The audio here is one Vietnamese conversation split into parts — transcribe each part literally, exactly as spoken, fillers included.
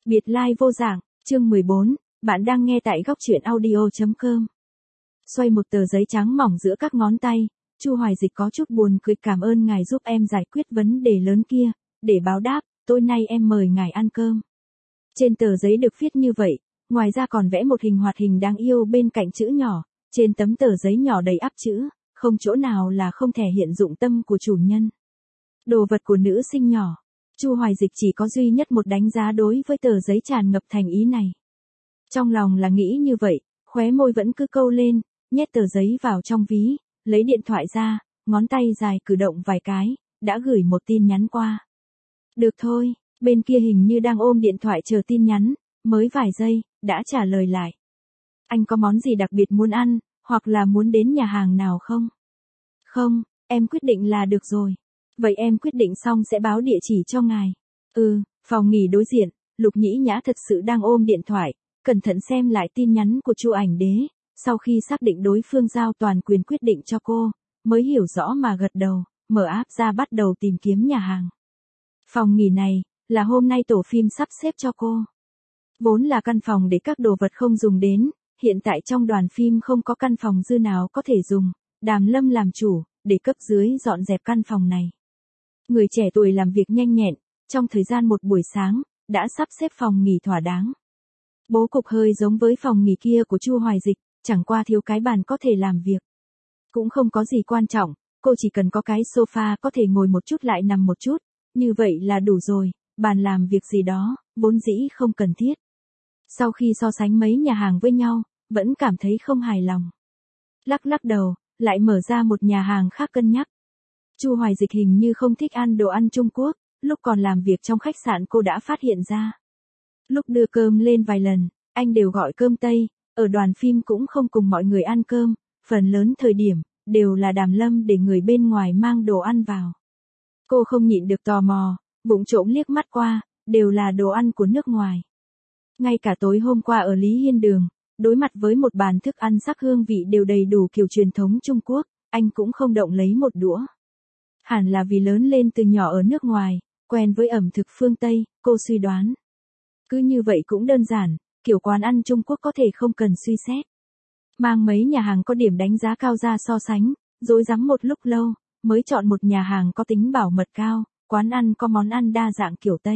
Biệt lai vô dạng, chương mười bốn, bạn đang nghe tại góc truyện audio chấm com. Xoay một tờ giấy trắng mỏng giữa các ngón tay, Chu Hoài Dịch có chút buồn cười, cảm ơn ngài giúp em giải quyết vấn đề lớn kia, để báo đáp, tối nay em mời ngài ăn cơm. Trên tờ giấy được viết như vậy, ngoài ra còn vẽ một hình hoạt hình đáng yêu bên cạnh chữ nhỏ, trên tấm tờ giấy nhỏ đầy ắp chữ, không chỗ nào là không thể hiện dụng tâm của chủ nhân. Đồ vật của nữ sinh nhỏ. Chu Hoài Dịch chỉ có duy nhất một đánh giá đối với tờ giấy tràn ngập thành ý này. Trong lòng là nghĩ như vậy, khóe môi vẫn cứ câu lên, nhét tờ giấy vào trong ví, lấy điện thoại ra, ngón tay dài cử động vài cái, đã gửi một tin nhắn qua. Được thôi, bên kia hình như đang ôm điện thoại chờ tin nhắn, mới vài giây, đã trả lời lại. Anh có món gì đặc biệt muốn ăn, hoặc là muốn đến nhà hàng nào không? Không, em quyết định là được rồi. Vậy em quyết định xong sẽ báo địa chỉ cho ngài. Ừ, phòng nghỉ đối diện, Lục Nhĩ Nhã thật sự đang ôm điện thoại, cẩn thận xem lại tin nhắn của Chu Ảnh Đế, sau khi xác định đối phương giao toàn quyền quyết định cho cô, mới hiểu rõ mà gật đầu, mở app ra bắt đầu tìm kiếm nhà hàng. Phòng nghỉ này, là hôm nay tổ phim sắp xếp cho cô. Vốn là căn phòng để các đồ vật không dùng đến, hiện tại trong đoàn phim không có căn phòng dư nào có thể dùng, Đàm Lâm làm chủ, để cấp dưới dọn dẹp căn phòng này. Người trẻ tuổi làm việc nhanh nhẹn, trong thời gian một buổi sáng, đã sắp xếp phòng nghỉ thỏa đáng. Bố cục hơi giống với phòng nghỉ kia của Chu Hoài Dịch, chẳng qua thiếu cái bàn có thể làm việc. Cũng không có gì quan trọng, cô chỉ cần có cái sofa có thể ngồi một chút lại nằm một chút, như vậy là đủ rồi, bàn làm việc gì đó, vốn dĩ không cần thiết. Sau khi so sánh mấy nhà hàng với nhau, vẫn cảm thấy không hài lòng. Lắc lắc đầu, lại mở ra một nhà hàng khác cân nhắc. Chu Hoài Dịch hình như không thích ăn đồ ăn Trung Quốc, lúc còn làm việc trong khách sạn cô đã phát hiện ra. Lúc đưa cơm lên vài lần, anh đều gọi cơm Tây, ở đoàn phim cũng không cùng mọi người ăn cơm, phần lớn thời điểm, đều là Đàm Lâm để người bên ngoài mang đồ ăn vào. Cô không nhịn được tò mò, bụng trộm liếc mắt qua, đều là đồ ăn của nước ngoài. Ngay cả tối hôm qua ở Lý Hiên Đường, đối mặt với một bàn thức ăn sắc hương vị đều đầy đủ kiểu truyền thống Trung Quốc, anh cũng không động lấy một đũa. Hẳn là vì lớn lên từ nhỏ ở nước ngoài, quen với ẩm thực phương Tây, cô suy đoán. Cứ như vậy cũng đơn giản, kiểu quán ăn Trung Quốc có thể không cần suy xét. Mang mấy nhà hàng có điểm đánh giá cao ra so sánh, rối rắm một lúc lâu, mới chọn một nhà hàng có tính bảo mật cao, quán ăn có món ăn đa dạng kiểu Tây.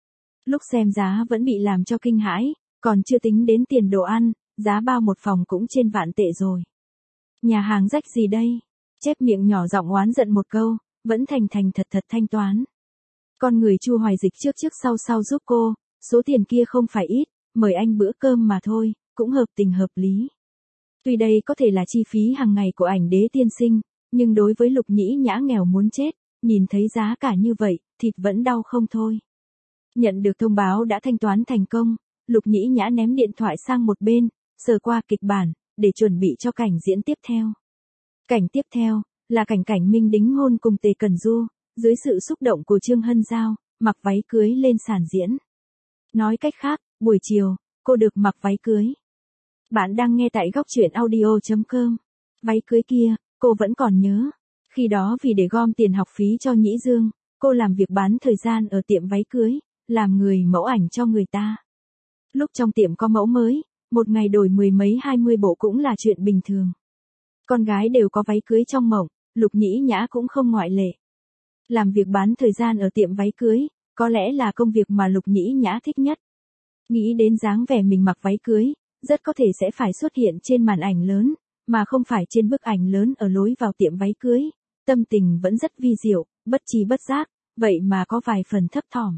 Lúc xem giá vẫn bị làm cho kinh hãi, còn chưa tính đến tiền đồ ăn, giá bao một phòng cũng trên vạn tệ rồi. Nhà hàng rách gì đây? Chép miệng nhỏ giọng oán giận một câu, vẫn thành thành thật thật thanh toán. Con người Chu Hoài Dịch trước trước sau sau giúp cô, số tiền kia không phải ít, mời anh bữa cơm mà thôi, cũng hợp tình hợp lý. Tuy đây có thể là chi phí hàng ngày của Ảnh Đế tiên sinh, nhưng đối với Lục Nhĩ Nhã nghèo muốn chết, nhìn thấy giá cả như vậy, thịt vẫn đau không thôi. Nhận được thông báo đã thanh toán thành công, Lục Nhĩ Nhã ném điện thoại sang một bên, sờ qua kịch bản, để chuẩn bị cho cảnh diễn tiếp theo. Cảnh tiếp theo, là cảnh Cảnh Minh đính hôn cùng Tề Cẩn Du, dưới sự xúc động của Trương Hân Giao, mặc váy cưới lên sàn diễn. Nói cách khác, buổi chiều, cô được mặc váy cưới. Bạn đang nghe tại góc truyện audio chấm com. Váy cưới kia, cô vẫn còn nhớ. Khi đó vì để gom tiền học phí cho Nhĩ Dương, cô làm việc bán thời gian ở tiệm váy cưới, làm người mẫu ảnh cho người ta. Lúc trong tiệm có mẫu mới, một ngày đổi mười mấy hai mươi bộ cũng là chuyện bình thường. Con gái đều có váy cưới trong mộng, Lục Nhĩ Nhã cũng không ngoại lệ. Làm việc bán thời gian ở tiệm váy cưới, có lẽ là công việc mà Lục Nhĩ Nhã thích nhất. Nghĩ đến dáng vẻ mình mặc váy cưới, rất có thể sẽ phải xuất hiện trên màn ảnh lớn, mà không phải trên bức ảnh lớn ở lối vào tiệm váy cưới. Tâm tình vẫn rất vi diệu, bất tri bất giác, vậy mà có vài phần thấp thỏm.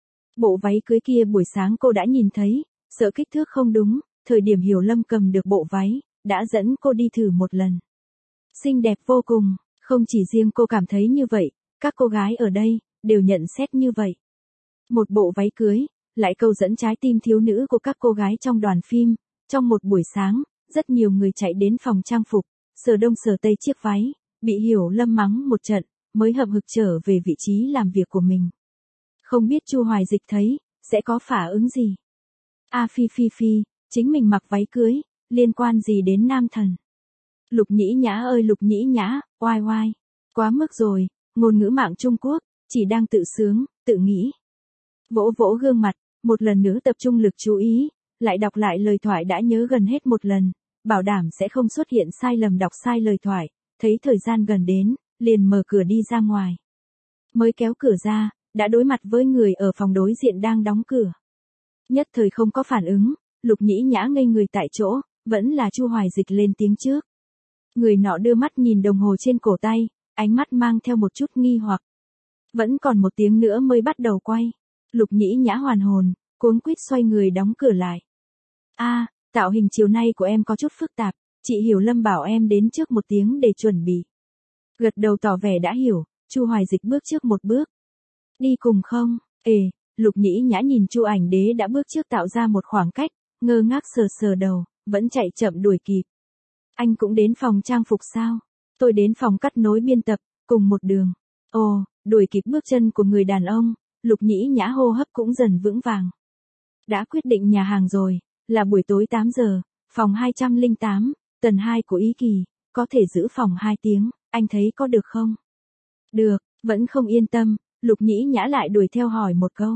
Bộ váy cưới kia buổi sáng cô đã nhìn thấy, sợ kích thước không đúng, thời điểm Hiểu Lâm cầm được bộ váy, đã dẫn cô đi thử một lần. Xinh đẹp vô cùng, không chỉ riêng cô cảm thấy như vậy, các cô gái ở đây, đều nhận xét như vậy. Một bộ váy cưới, lại câu dẫn trái tim thiếu nữ của các cô gái trong đoàn phim. Trong một buổi sáng, rất nhiều người chạy đến phòng trang phục, sờ đông sờ tây chiếc váy, bị Hiểu Lâm mắng một trận, mới hậm hực trở về vị trí làm việc của mình. Không biết Chu Hoài Dịch thấy, sẽ có phản ứng gì? A phi phi phi, chính mình mặc váy cưới, liên quan gì đến nam thần? Lục Nhĩ Nhã ơi Lục Nhĩ Nhã, oai oai, quá mức rồi, ngôn ngữ mạng Trung Quốc, chỉ đang tự sướng, tự nghĩ. Vỗ vỗ gương mặt, Một lần nữa tập trung lực chú ý, lại đọc lại lời thoại đã nhớ gần hết một lần, bảo đảm sẽ không xuất hiện sai lầm đọc sai lời thoại, thấy thời gian gần đến, liền mở cửa đi ra ngoài. Mới kéo cửa ra, đã đối mặt với người ở phòng đối diện đang đóng cửa. Nhất thời không có phản ứng, Lục Nhĩ Nhã ngây người tại chỗ, vẫn là Chu Hoài Dịch lên tiếng trước. Người nọ đưa mắt nhìn đồng hồ trên cổ tay, ánh mắt mang theo một chút nghi hoặc. Vẫn còn một tiếng nữa mới bắt đầu quay. Lục Nhĩ Nhã hoàn hồn, cuống quýt xoay người đóng cửa lại. A, tạo hình chiều nay của em có chút phức tạp, chị Hiểu Lâm bảo em đến trước một tiếng để chuẩn bị. Gật đầu tỏ vẻ đã hiểu, Chu Hoài Dịch bước trước một bước. Đi cùng không? Ê, Lục Nhĩ Nhã nhìn Chu Ảnh Đế đã bước trước tạo ra một khoảng cách, ngơ ngác sờ sờ đầu, vẫn chạy chậm đuổi kịp. Anh cũng đến phòng trang phục sao? Tôi đến phòng cắt nối biên tập, cùng một đường. Ồ, đuổi kịp bước chân của người đàn ông, Lục Nhĩ Nhã hô hấp cũng dần vững vàng. Đã quyết định nhà hàng rồi, là buổi tối tám giờ, phòng hai không tám, tầng hai của Ý Kỳ, có thể giữ phòng hai tiếng, anh thấy có được không? Được, vẫn không yên tâm, Lục Nhĩ Nhã lại đuổi theo hỏi một câu.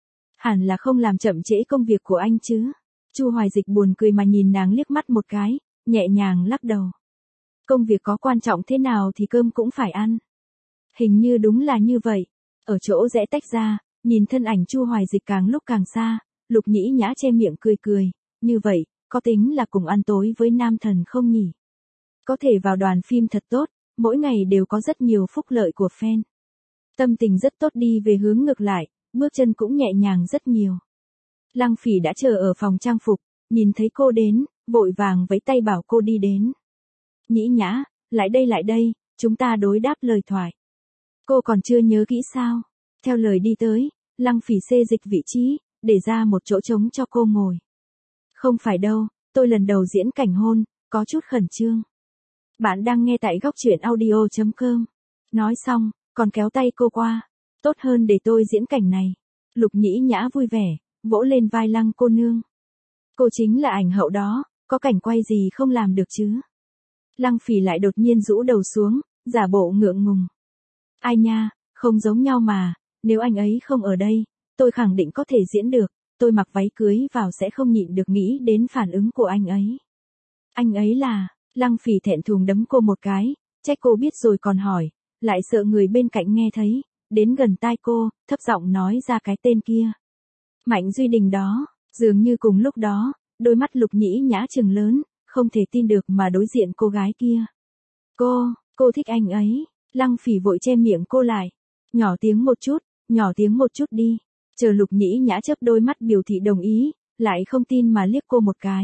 Hẳn là không làm chậm trễ công việc của anh chứ? Chu Hoài Dịch buồn cười mà nhìn nàng liếc mắt một cái, nhẹ nhàng lắc đầu. Công việc có quan trọng thế nào thì cơm cũng phải ăn. Hình như đúng là như vậy. Ở chỗ rẽ tách ra, nhìn thân ảnh Chu Hoài Dịch càng lúc càng xa, Lục Nhĩ Nhã che miệng cười cười, như vậy, có tính là cùng ăn tối với nam thần không nhỉ? Có thể vào đoàn phim thật tốt, mỗi ngày đều có rất nhiều phúc lợi của fan. Tâm tình rất tốt đi về hướng ngược lại, bước chân cũng nhẹ nhàng rất nhiều. Lăng Phỉ đã chờ ở phòng trang phục, nhìn thấy cô đến, vội vàng vẫy tay bảo cô đi đến. Nhĩ Nhã, lại đây lại đây, chúng ta đối đáp lời thoại. Cô còn chưa nhớ kỹ sao? Theo lời đi tới, Lăng Phỉ xê dịch vị trí, để ra một chỗ trống cho cô ngồi. Không phải đâu, tôi lần đầu diễn cảnh hôn, có chút khẩn trương. Bạn đang nghe tại góc truyện audio chấm com. Nói xong, còn kéo tay cô qua. Tốt hơn để tôi diễn cảnh này. Lục Nhĩ Nhã vui vẻ, vỗ lên vai Lăng cô nương. Cô chính là ảnh hậu đó, có cảnh quay gì không làm được chứ? Lăng Phỉ lại đột nhiên rũ đầu xuống, giả bộ ngượng ngùng. Ai nha, không giống nhau mà, nếu anh ấy không ở đây, tôi khẳng định có thể diễn được, tôi mặc váy cưới vào sẽ không nhịn được nghĩ đến phản ứng của anh ấy. Anh ấy là, Lăng Phỉ thẹn thùng đấm cô một cái, trách cô biết rồi còn hỏi, lại sợ người bên cạnh nghe thấy, đến gần tai cô, thấp giọng nói ra cái tên kia. Mạnh Duy Đình đó, dường như cùng lúc đó, đôi mắt Lục Nhĩ Nhã trừng lớn, không thể tin được mà đối diện cô gái kia. Cô, cô thích anh ấy, Lăng Phỉ vội che miệng cô lại, nhỏ tiếng một chút, nhỏ tiếng một chút đi, chờ Lục Nhĩ Nhã chớp đôi mắt biểu thị đồng ý, lại không tin mà liếc cô một cái.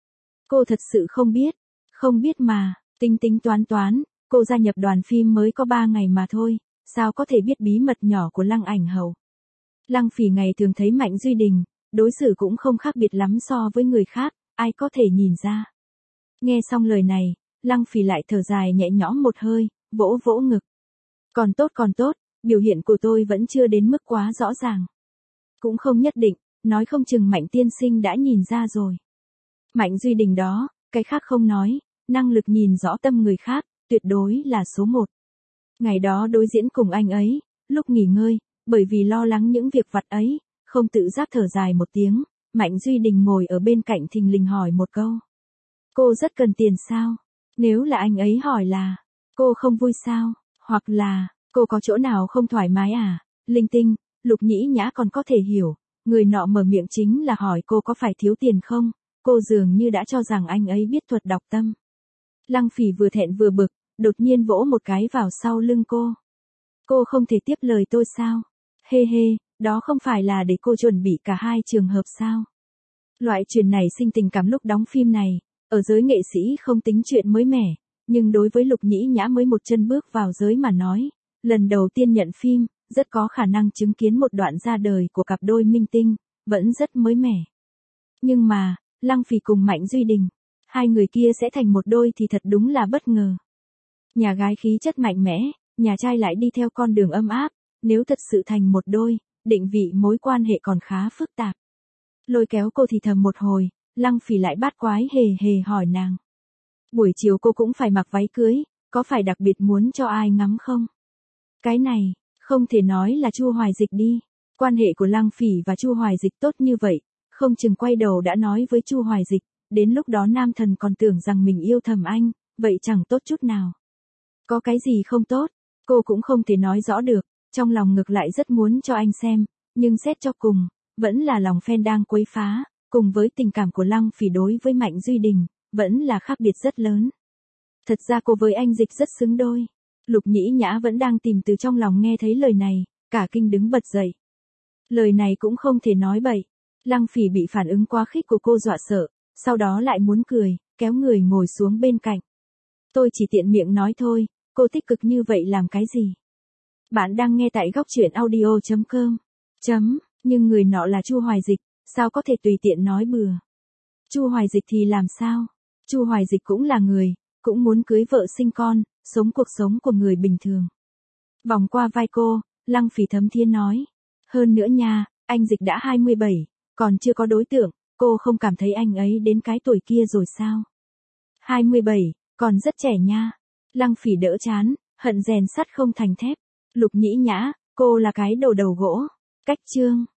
Cô thật sự không biết, không biết mà, tính tính toán toán, cô gia nhập đoàn phim mới có ba ngày mà thôi, sao có thể biết bí mật nhỏ của Lăng ảnh hậu. Lăng Phỉ ngày thường thấy Mạnh Duy Đình, đối xử cũng không khác biệt lắm so với người khác, ai có thể nhìn ra. Nghe xong lời này, Lăng Phỉ lại thở dài nhẹ nhõm một hơi, vỗ vỗ ngực. Còn tốt còn tốt, biểu hiện của tôi vẫn chưa đến mức quá rõ ràng. Cũng không nhất định, nói không chừng Mạnh tiên sinh đã nhìn ra rồi. Mạnh Duy Đình đó, cái khác không nói, năng lực nhìn rõ tâm người khác, tuyệt đối là số một. Ngày đó đối diễn cùng anh ấy, lúc nghỉ ngơi, bởi vì lo lắng những việc vặt ấy, không tự giác thở dài một tiếng, Mạnh Duy Đình ngồi ở bên cạnh thình lình hỏi một câu. Cô rất cần tiền sao? Nếu là anh ấy hỏi là, cô không vui sao? Hoặc là, cô có chỗ nào không thoải mái à? Linh tinh, Lục Nhĩ Nhã còn có thể hiểu, người nọ mở miệng chính là hỏi cô có phải thiếu tiền không? Cô dường như đã cho rằng anh ấy biết thuật đọc tâm. Lăng Phỉ vừa thẹn vừa bực, đột nhiên vỗ một cái vào sau lưng cô. Cô không thể tiếp lời tôi sao? Hê hê, đó không phải là để cô chuẩn bị cả hai trường hợp sao? Loại chuyện này sinh tình cảm lúc đóng phim này, ở giới nghệ sĩ không tính chuyện mới mẻ, nhưng đối với Lục Nhĩ Nhã mới một chân bước vào giới mà nói, lần đầu tiên nhận phim, rất có khả năng chứng kiến một đoạn ra đời của cặp đôi minh tinh, vẫn rất mới mẻ. Nhưng mà, Lăng Phỉ cùng Mạnh Duy Đình, hai người kia sẽ thành một đôi thì thật đúng là bất ngờ. Nhà gái khí chất mạnh mẽ, nhà trai lại đi theo con đường âm áp, nếu thật sự thành một đôi, định vị mối quan hệ còn khá phức tạp. Lôi kéo cô thì thầm một hồi, Lăng Phỉ lại bát quái hề hề hỏi nàng. Buổi chiều cô cũng phải mặc váy cưới, có phải đặc biệt muốn cho ai ngắm không? Cái này, không thể nói là Chu Hoài Dịch đi. Quan hệ của Lăng Phỉ và Chu Hoài Dịch tốt như vậy, không chừng quay đầu đã nói với Chu Hoài Dịch, đến lúc đó nam thần còn tưởng rằng mình yêu thầm anh, vậy chẳng tốt chút nào. Có cái gì không tốt, cô cũng không thể nói rõ được, trong lòng ngược lại rất muốn cho anh xem, nhưng xét cho cùng, vẫn là lòng fan đang quấy phá, cùng với tình cảm của Lăng Phỉ đối với Mạnh Duy Đình, vẫn là khác biệt rất lớn. Thật ra cô với anh Dịch rất xứng đôi. Lục Nhĩ Nhã vẫn đang tìm từ trong lòng nghe thấy lời này, cả kinh đứng bật dậy. Lời này cũng không thể nói bậy. Lăng Phỉ bị phản ứng quá khích của cô dọa sợ, sau đó lại muốn cười, kéo người ngồi xuống bên cạnh. Tôi chỉ tiện miệng nói thôi, cô tích cực như vậy làm cái gì? Bạn đang nghe tại góc truyện audio chấm com. Chấm, nhưng người nọ là Chu Hoài Dịch, sao có thể tùy tiện nói bừa. Chu Hoài Dịch thì làm sao? Chu Hoài Dịch cũng là người, cũng muốn cưới vợ sinh con, sống cuộc sống của người bình thường. Vòng qua vai cô, Lăng Phỉ thấm thiên nói. Hơn nữa nha, anh Dịch đã hai mươi bảy, còn chưa có đối tượng, cô không cảm thấy anh ấy đến cái tuổi kia rồi sao? hai mươi bảy, còn rất trẻ nha. Lăng Phỉ đỡ chán, hận rèn sắt không thành thép. Lục Nhĩ Nhã, cô là cái đồ đầu gỗ. Cách chương.